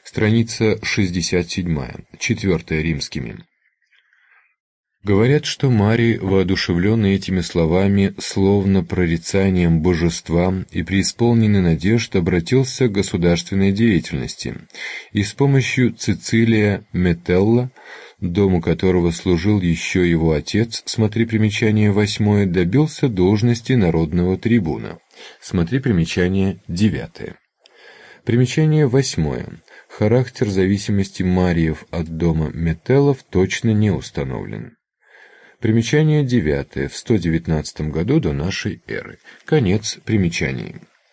Страница 67, 4 римскими. Говорят, что Марий, воодушевленный этими словами, словно прорицанием божества и преисполненный надежд, обратился к государственной деятельности и с помощью Цицилия Метелла, дому которого служил еще его отец, смотри примечание 8, добился должности народного трибуна. Смотри примечание 9. Примечание 8. Характер зависимости Мариев от дома Метеллов точно не установлен. Примечание 9. В 119 году до нашей эры. Конец примечаний.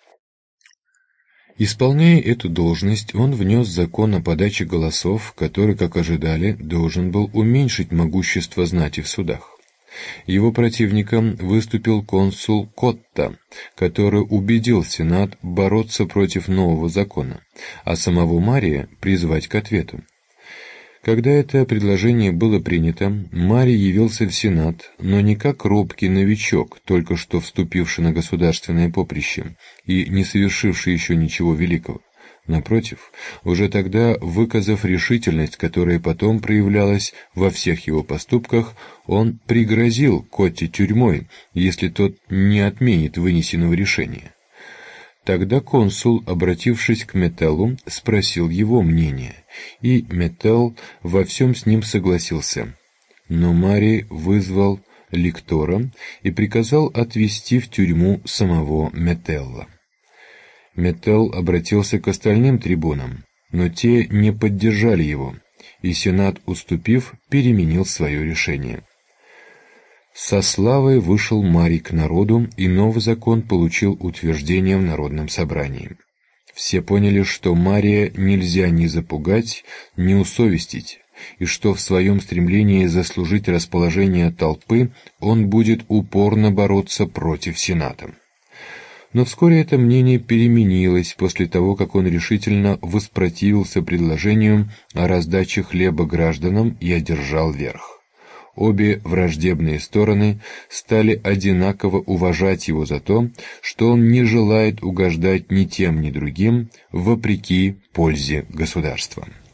Исполняя эту должность, он внес закон о подаче голосов, который, как ожидали, должен был уменьшить могущество знати в судах. Его противником выступил консул Котта, который убедил Сенат бороться против нового закона, а самого Мария призвать к ответу. Когда это предложение было принято, Марий явился в Сенат, но не как робкий новичок, только что вступивший на государственное поприще и не совершивший еще ничего великого. Напротив, уже тогда, выказав решительность, которая потом проявлялась во всех его поступках, он пригрозил Котте тюрьмой, если тот не отменит вынесенного решения. Тогда консул, обратившись к Метеллу, спросил его мнение, и Метелл во всем с ним согласился. Но Марий вызвал ликтора и приказал отвезти в тюрьму самого Метелла. Метелл обратился к остальным трибунам, но те не поддержали его, и Сенат, уступив, переменил свое решение. Со славой вышел Марий к народу, и новый закон получил утверждение в народном собрании. Все поняли, что Мария нельзя ни запугать, ни усовестить, и что в своем стремлении заслужить расположение толпы он будет упорно бороться против Сената. Но вскоре это мнение переменилось после того, как он решительно воспротивился предложению о раздаче хлеба гражданам и одержал верх. Обе враждебные стороны стали одинаково уважать его за то, что он не желает угождать ни тем, ни другим, вопреки пользе государства.